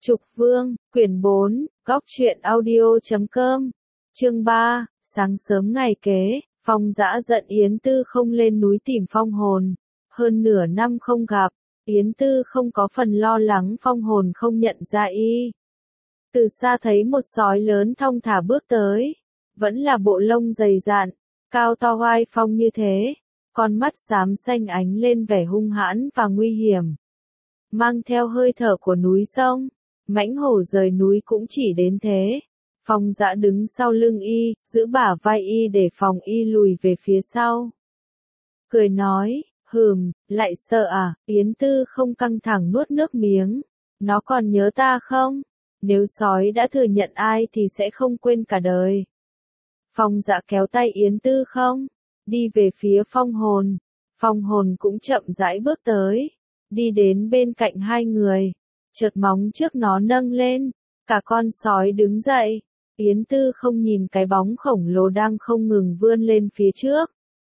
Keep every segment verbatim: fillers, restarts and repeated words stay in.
Trục Vương, quyển bốn, góc truyện audio chấm com, chương ba, sáng sớm ngày kế, Phong Dã giận Yến Tư không lên núi tìm phong hồn. Hơn nửa năm không gặp, Yến Tư không có phần lo lắng phong hồn không nhận ra y. Từ xa thấy một sói lớn thong thả bước tới, vẫn là bộ lông dày dạn, cao to oai phong như thế, con mắt xám xanh ánh lên vẻ hung hãn và nguy hiểm. Mang theo hơi thở của núi sông, mãnh hổ rời núi cũng chỉ đến thế. Phong Dã đứng sau lưng y, giữ bả vai y để phòng y lùi về phía sau. Cười nói, hừm, lại sợ à? Yến Tư không căng thẳng nuốt nước miếng. Nó còn nhớ ta không? Nếu sói đã thừa nhận ai thì sẽ không quên cả đời. Phong Dã kéo tay Yến Tư không, đi về phía phong hồn. Phong hồn cũng chậm rãi bước tới, đi đến bên cạnh hai người. Chợt móng trước nó nâng lên, cả con sói đứng dậy. Yến Tư không nhìn cái bóng khổng lồ đang không ngừng vươn lên phía trước.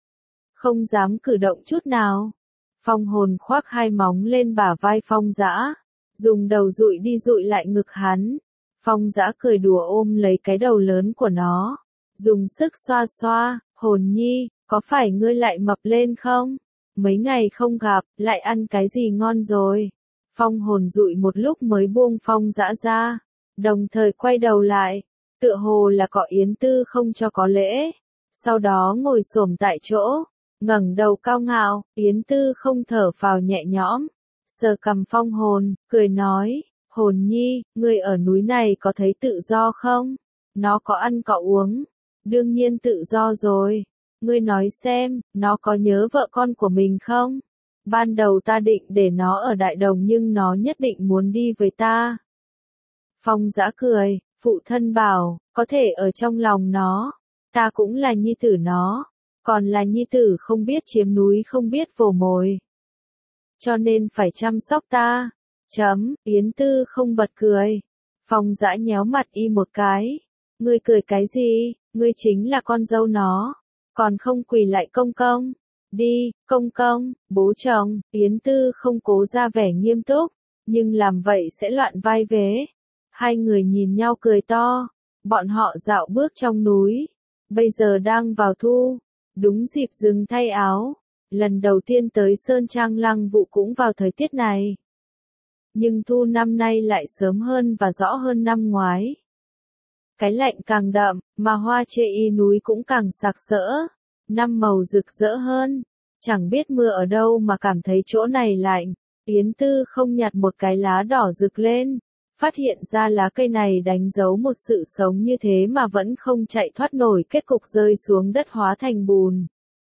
Không dám cử động chút nào. Phong hồn khoác hai móng lên bả vai Phong Dã, dùng đầu dụi đi dụi lại ngực hắn. Phong Dã cười đùa ôm lấy cái đầu lớn của nó, dùng sức xoa xoa. Hồn nhi, có phải ngươi lại mập lên không? Mấy ngày không gặp, lại ăn cái gì ngon rồi? Phong hồn dụi một lúc mới buông Phong Dã ra, đồng thời quay đầu lại, tựa hồ là cọ Yến Tư không cho có lễ. Sau đó ngồi xổm tại chỗ, ngẩng đầu cao ngạo. Yến Tư không thở phào nhẹ nhõm, sờ cằm phong hồn, cười nói, hồn nhi, ngươi ở núi này có thấy tự do không? Nó có ăn có uống, đương nhiên tự do rồi. Ngươi nói xem, nó có nhớ vợ con của mình không? Ban đầu ta định để nó ở Đại Đồng nhưng nó nhất định muốn đi với ta. Phong Dã cười, phụ thân bảo, có thể ở trong lòng nó, ta cũng là nhi tử nó, còn là nhi tử không biết chiếm núi không biết vồ mồi. Cho nên phải chăm sóc ta. Chấm, Yến Tư không bật cười. Phong Dã nhéo mặt y một cái. Ngươi cười cái gì, ngươi chính là con dâu nó, còn không quỳ lại công công. Đi, công công, bố chồng. Yến Tư không cố ra vẻ nghiêm túc, nhưng làm vậy sẽ loạn vai vế. Hai người nhìn nhau cười to. Bọn họ dạo bước trong núi, bây giờ đang vào thu, đúng dịp rừng thay áo. Lần đầu tiên tới Sơn Trang Lăng Vụ cũng vào thời tiết này. Nhưng thu năm nay lại sớm hơn và rõ hơn năm ngoái. Cái lạnh càng đậm, mà hoa chê y núi cũng càng sặc sỡ, năm màu rực rỡ hơn. Chẳng biết mưa ở đâu mà cảm thấy chỗ này lạnh. Yến Tư không nhặt một cái lá đỏ rực lên, phát hiện ra lá cây này đánh dấu một sự sống như thế mà vẫn không chạy thoát nổi kết cục rơi xuống đất hóa thành bùn.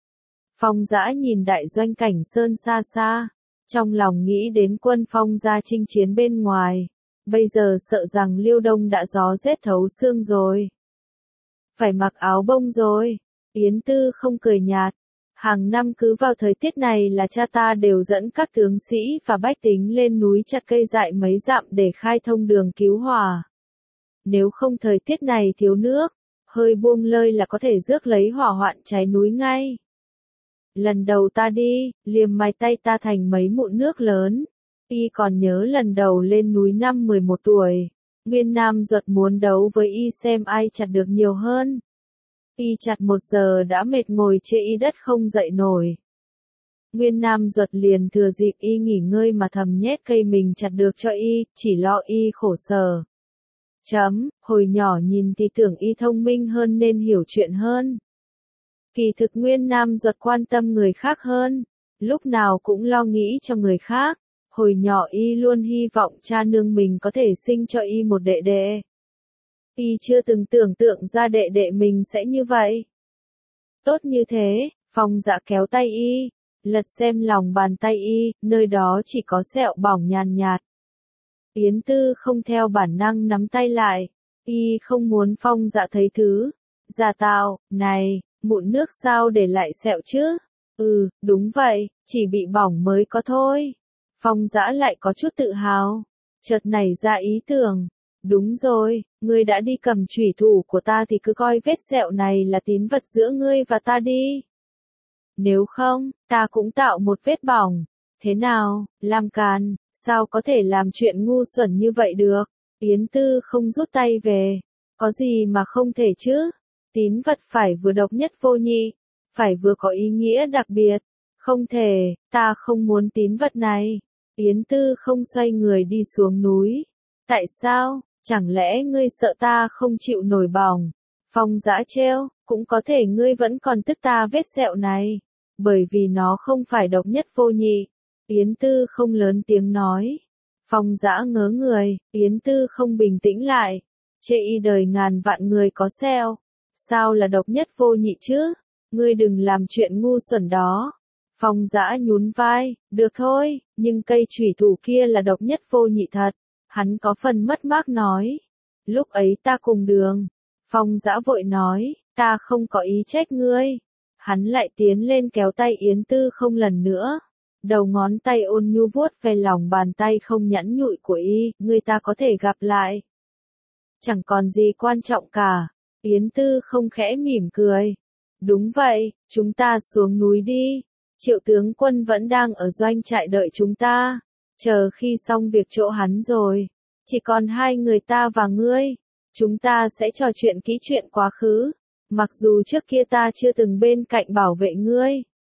Phong Dã nhìn đại doanh cảnh sơn xa xa, trong lòng nghĩ đến quân Phong ra chinh chiến bên ngoài. Bây giờ sợ rằng Liêu Đông đã gió rét thấu xương rồi. Phải mặc áo bông rồi. Yến Tư không cười nhạt. Hàng năm cứ vào thời tiết này là cha ta đều dẫn các tướng sĩ và bách tính lên núi chặt cây dại mấy dặm để khai thông đường cứu hỏa. Nếu không thời tiết này thiếu nước, hơi buông lơi là có thể rước lấy hỏa hoạn cháy núi ngay. Lần đầu ta đi, liềm mài tay ta thành mấy mụn nước lớn. Y còn nhớ lần đầu lên núi năm mười một tuổi, Nguyên Nam Duật muốn đấu với y xem ai chặt được nhiều hơn. Y chặt một giờ đã mệt ngồi chê y đất không dậy nổi. Nguyên Nam Duật liền thừa dịp y nghỉ ngơi mà thầm nhét cây mình chặt được cho y, chỉ lo y khổ sở. Chấm, hồi nhỏ nhìn thì tưởng y thông minh hơn nên hiểu chuyện hơn. Kỳ thực Nguyên Nam Duật quan tâm người khác hơn, lúc nào cũng lo nghĩ cho người khác. Hồi nhỏ y luôn hy vọng cha nương mình có thể sinh cho y một đệ đệ. Y chưa từng tưởng tượng ra đệ đệ mình sẽ như vậy. Tốt như thế, Phong Dã kéo tay y, lật xem lòng bàn tay y, nơi đó chỉ có sẹo bỏng nhàn nhạt. Yến Tư không theo bản năng nắm tay lại, y không muốn Phong Dã thấy thứ. Giả tạo, này, mụn nước sao để lại sẹo chứ? Ừ, đúng vậy, chỉ bị bỏng mới có thôi. Phong Dã lại có chút tự hào, chợt nảy ra ý tưởng. Đúng rồi, ngươi đã đi cầm chủy thủ của ta thì cứ coi vết sẹo này là tín vật giữa ngươi và ta đi. Nếu không, ta cũng tạo một vết bỏng, Thế nào, làm càn, sao có thể làm chuyện ngu xuẩn như vậy được? Yến Tư không rút tay về. Có gì mà không thể chứ? Tín vật phải vừa độc nhất vô nhị, phải vừa có ý nghĩa đặc biệt. Không thể, ta không muốn tín vật này. Yến Tư không xoay người đi xuống núi. Tại sao? Chẳng lẽ ngươi sợ ta không chịu nổi bỏng? Phong Dã trêu, cũng có thể ngươi vẫn còn tức ta vết sẹo này. Bởi vì nó không phải độc nhất vô nhị. Yến Tư không lớn tiếng nói. Phong Dã ngớ người, Yến Tư không bình tĩnh lại. Chê y đời ngàn vạn người có sẹo. Sao là độc nhất vô nhị chứ? Ngươi đừng làm chuyện ngu xuẩn đó. Phong Dã nhún vai, được thôi, nhưng cây chủy thủ kia là độc nhất vô nhị thật. Hắn có phần mất mát nói. Lúc ấy ta cùng đường. Phong Dã vội nói, ta không có ý trách ngươi. Hắn lại tiến lên kéo tay Yến Tư không lần nữa. Đầu ngón tay ôn nhu vuốt về lòng bàn tay không nhẵn nhụi của y, người ta có thể gặp lại. Chẳng còn gì quan trọng cả. Yến Tư không khẽ mỉm cười. Đúng vậy, chúng ta xuống núi đi. Triệu tướng quân vẫn đang ở doanh trại đợi chúng ta. Chờ khi xong việc chỗ hắn rồi. Chỉ còn hai người ta và ngươi. Chúng ta sẽ trò chuyện kỹ chuyện quá khứ. Mặc dù trước kia ta chưa từng bên cạnh bảo vệ ngươi.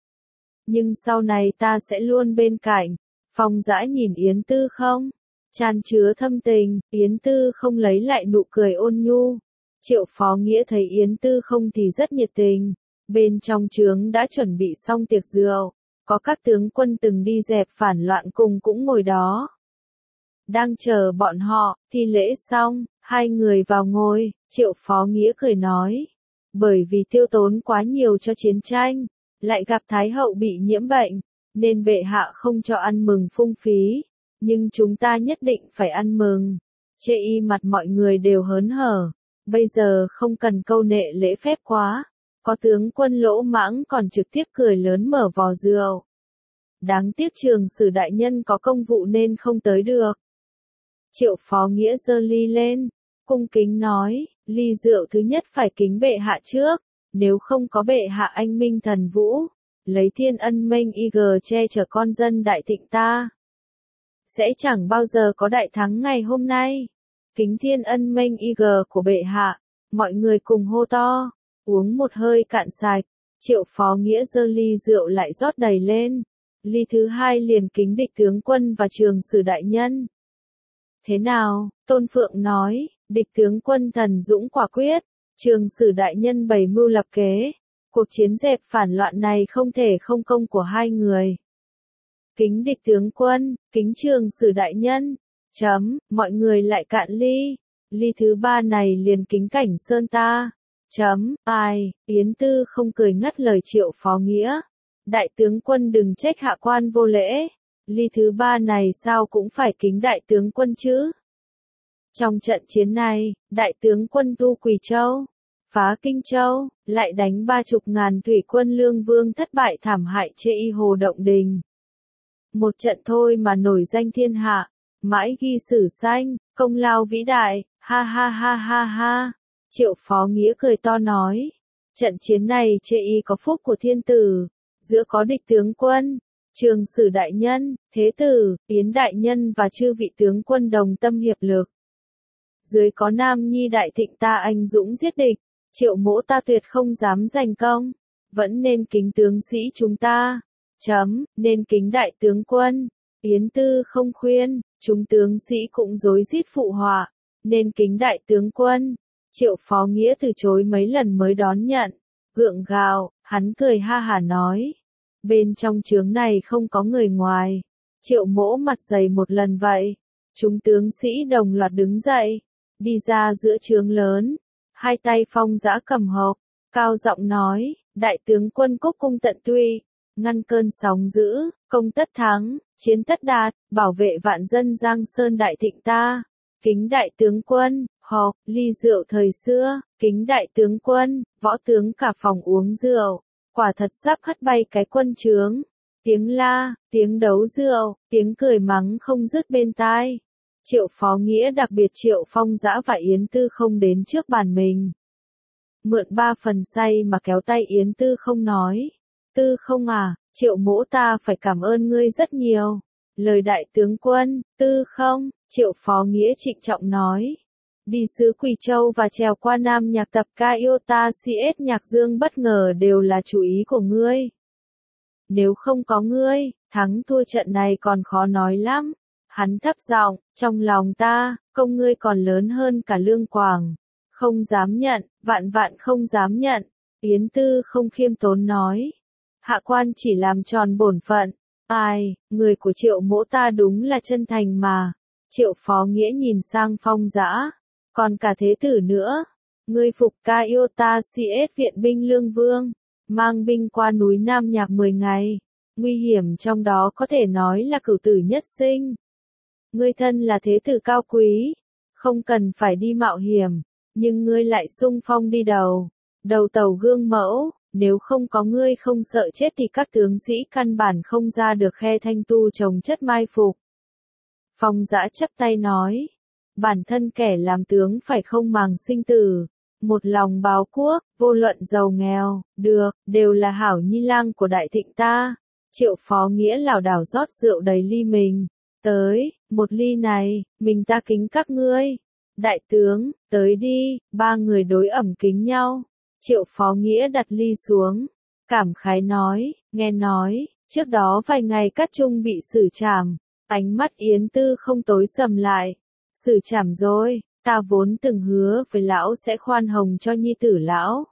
Nhưng sau này ta sẽ luôn bên cạnh. Phong Dã nhìn Yến Tư không? Chan chứa thâm tình, Yến Tư không lấy lại nụ cười ôn nhu. Triệu Phó Nghĩa thấy Yến Tư không thì rất nhiệt tình. Bên trong trướng đã chuẩn bị xong tiệc rượu. Có các tướng quân từng đi dẹp phản loạn cùng cũng ngồi đó. Đang chờ bọn họ, thi lễ xong, hai người vào ngồi, Triệu Phó Nghĩa cười nói. Bởi vì tiêu tốn quá nhiều cho chiến tranh, lại gặp Thái hậu bị nhiễm bệnh, nên bệ hạ không cho ăn mừng phung phí. Nhưng chúng ta nhất định phải ăn mừng. Chê y mặt mọi người đều hớn hở. Bây giờ không cần câu nệ lễ phép quá. Có tướng quân Lỗ Mãng còn trực tiếp cười lớn mở vò rượu. Đáng tiếc Trường Sử đại nhân có công vụ nên không tới được. Triệu Phó Nghĩa giơ ly lên, cung kính nói, ly rượu thứ nhất phải kính bệ hạ trước, nếu không có bệ hạ anh minh thần vũ, lấy thiên ân mênh y gờ che chở con dân đại thịnh ta. Sẽ chẳng bao giờ có đại thắng ngày hôm nay. Kính thiên ân mênh y gờ của bệ hạ, mọi người cùng hô to, uống một hơi cạn sạch, Triệu Phó Nghĩa giơ ly rượu lại rót đầy lên. Ly thứ hai liền kính địch tướng quân và Trường Sử đại nhân. Thế nào, Tôn Phượng nói, địch tướng quân thần dũng quả quyết, Trường Sử đại nhân bày mưu lập kế, cuộc chiến dẹp phản loạn này không thể không công của hai người. Kính địch tướng quân, kính Trường Sử đại nhân, chấm, mọi người lại cạn ly, ly thứ ba này liền kính Cảnh Sơn ta, chấm, ai, Yến Tư không cười ngắt lời Triệu Phó Nghĩa, đại tướng quân đừng trách hạ quan vô lễ. Ly thứ ba này sao cũng phải kính đại tướng quân chứ. Trong trận chiến này, đại tướng quân tu Quỳ Châu, phá Kinh Châu, lại đánh ba chục ngàn thủy quân Lương Vương thất bại thảm hại Chê y Hồ Động Đình. Một trận thôi mà nổi danh thiên hạ, mãi ghi sử xanh, công lao vĩ đại, ha ha ha ha ha. Triệu Phó Nghĩa cười to nói, trận chiến này Chê y có phúc của thiên tử, giữa có địch tướng quân, Trường Sử đại nhân, Thế tử, Yến đại nhân và chư vị tướng quân đồng tâm hiệp lực. Dưới có Nam Nhi đại thịnh ta anh dũng giết địch, Triệu mỗ ta tuyệt không dám giành công, vẫn nên kính tướng sĩ chúng ta. Chấm, nên kính đại tướng quân. Yến Tư không khuyên, chúng tướng sĩ cũng rối rít phụ họa, nên kính đại tướng quân. Triệu Phó Nghĩa từ chối mấy lần mới đón nhận, gượng gạo, hắn cười ha hả nói. Bên trong trướng này không có người ngoài. Triệu mỗ mặt dày một lần vậy. Chúng tướng sĩ đồng loạt đứng dậy, đi ra giữa trướng lớn. Hai tay Phong Dã cầm hộp, cao giọng nói, đại tướng quân cúc cung tận tụy, ngăn cơn sóng dữ, công tất thắng, chiến tất đạt, bảo vệ vạn dân Giang Sơn đại thịnh ta. Kính đại tướng quân, hộp, ly rượu thời xưa, kính đại tướng quân, võ tướng cả phòng uống rượu. Quả thật sắp hất bay cái quân trướng. Tiếng la, tiếng đấu rượu, tiếng cười mắng không dứt bên tai. Triệu Phó Nghĩa đặc biệt Triệu Phong Dã và Yến Tư không đến trước bàn mình. Mượn ba phần say mà kéo tay Yến Tư không nói. Tư không à, Triệu Mỗ ta phải cảm ơn ngươi rất nhiều. Lời đại tướng quân, Tư không, Triệu Phó Nghĩa trịnh trọng nói. Đi xứ Quỳ Châu và trèo qua Nam Nhạc tập ca Iota xê ét Nhạc Dương bất ngờ đều là chủ ý của ngươi. Nếu không có ngươi, thắng thua trận này còn khó nói lắm. Hắn thấp giọng, trong lòng ta, công ngươi còn lớn hơn cả Lương Quảng. Không dám nhận, vạn vạn không dám nhận. Yến Tư không khiêm tốn nói. Hạ quan chỉ làm tròn bổn phận. Ai, người của Triệu Mỗ ta đúng là chân thành mà. Triệu Phó Nghĩa nhìn sang Phong Dã. Còn cả thế tử nữa. Ngươi phục ca Iota xê ét viện binh Lương Vương. Mang binh qua núi Nam Nhạc mười ngày. Nguy hiểm trong đó có thể nói là cửu tử nhất sinh. Ngươi thân là thế tử cao quý. Không cần phải đi mạo hiểm. Nhưng ngươi lại xung phong đi đầu. Đầu tàu gương mẫu. Nếu không có ngươi không sợ chết thì các tướng sĩ căn bản không ra được khe thanh tu trồng chất mai phục. Phong Dã chắp tay nói. Bản thân kẻ làm tướng phải không màng sinh tử. Một lòng báo quốc, vô luận giàu nghèo, được, đều là hảo nhi lang của đại thịnh ta. Triệu Phó Nghĩa lảo đảo rót rượu đầy ly mình. Tới, một ly này, mình ta kính các ngươi. Đại tướng, tới đi, ba người đối ẩm kính nhau. Triệu Phó Nghĩa đặt ly xuống. Cảm khái nói, nghe nói, trước đó vài ngày Cát Trung bị xử trảm. Ánh mắt Yến Tư không tối sầm lại. Xử trảm rồi, ta vốn từng hứa với lão sẽ khoan hồng cho nhi tử lão.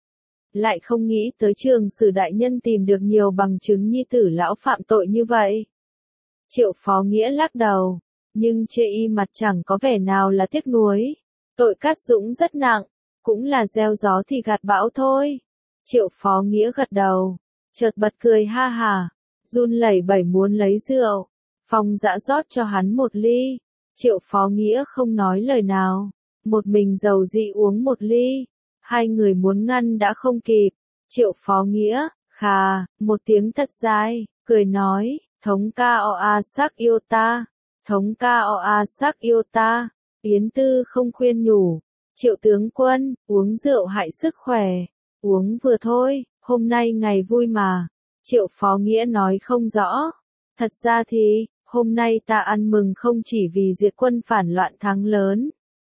Lại không nghĩ tới Trường Sử đại nhân tìm được nhiều bằng chứng nhi tử lão phạm tội như vậy. Triệu Phó Nghĩa lắc đầu, nhưng chê y mặt chẳng có vẻ nào là tiếc nuối. Tội Cát Dũng rất nặng, cũng là gieo gió thì gặt bão thôi. Triệu Phó Nghĩa gật đầu, chợt bật cười ha hà, run lẩy bẩy muốn lấy rượu. Phong Dã rót cho hắn một ly. Triệu Phó Nghĩa không nói lời nào, một mình dầu dị uống một ly. Hai người muốn ngăn đã không kịp. Triệu Phó Nghĩa, khà, một tiếng thật dài, cười nói, thống ca o a sắc yêu ta, thống ca o a sắc yêu ta. Yến Tư không khuyên nhủ, Triệu tướng quân, uống rượu hại sức khỏe, uống vừa thôi, hôm nay ngày vui mà. Triệu Phó Nghĩa nói không rõ, thật ra thì, hôm nay ta ăn mừng không chỉ vì diệt quân phản loạn thắng lớn,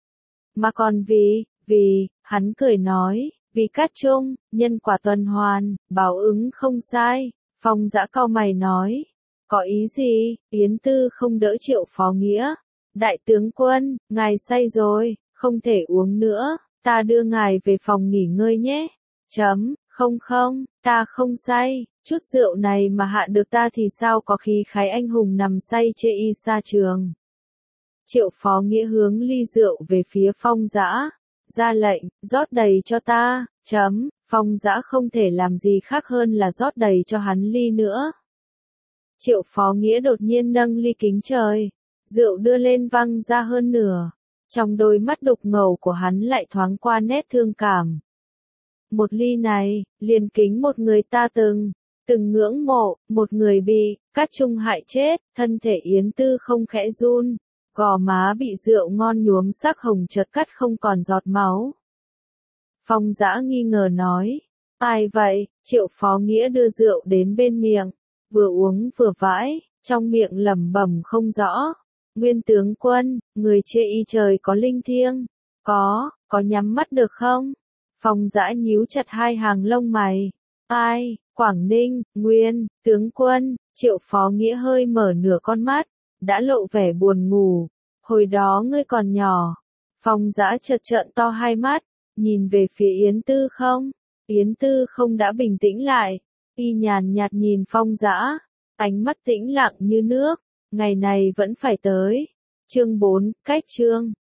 mà còn vì, vì, hắn cười nói, vì Cát Trung, nhân quả tuần hoàn, báo ứng không sai. Phong Dã cau mày nói, có ý gì? Yến Tư không đỡ Triệu Phó Nghĩa. Đại tướng quân, ngài say rồi, không thể uống nữa, ta đưa ngài về phòng nghỉ ngơi nhé. Chấm, không không, ta không say, chút rượu này mà hạ được ta thì sao có khí khái anh hùng nằm say chê y xa trường. Triệu Phó Nghĩa hướng ly rượu về phía Phong Dã, ra lệnh, rót đầy cho ta. Chấm, Phong Dã không thể làm gì khác hơn là rót đầy cho hắn ly nữa. Triệu Phó Nghĩa đột nhiên nâng ly kính trời, rượu đưa lên văng ra hơn nửa. Trong đôi mắt đục ngầu của hắn lại thoáng qua nét thương cảm. Một ly này, liền kính một người ta từng, từng ngưỡng mộ, một người bị Cát Trung hại chết. Thân thể Yến Tư không khẽ run, gò má bị rượu ngon nhuốm sắc hồng chợt cắt không còn giọt máu. Phong Dã nghi ngờ nói, ai vậy? Triệu Phó Nghĩa đưa rượu đến bên miệng, vừa uống vừa vãi, trong miệng lẩm bẩm không rõ. Nguyên tướng quân, người chê y trời có linh thiêng, có, có nhắm mắt được không? Phong Dã nhíu chặt hai hàng lông mày. Ai, Quảng Ninh, Nguyên, tướng quân. Triệu Phó Nghĩa hơi mở nửa con mắt, đã lộ vẻ buồn ngủ. Hồi đó ngươi còn nhỏ. Phong Dã chợt trợn to hai mắt, nhìn về phía Yến Tư không. Yến Tư không đã bình tĩnh lại, y nhàn nhạt nhìn Phong Dã, ánh mắt tĩnh lặng như nước. Ngày này vẫn phải tới. Chương bốn, cách chương.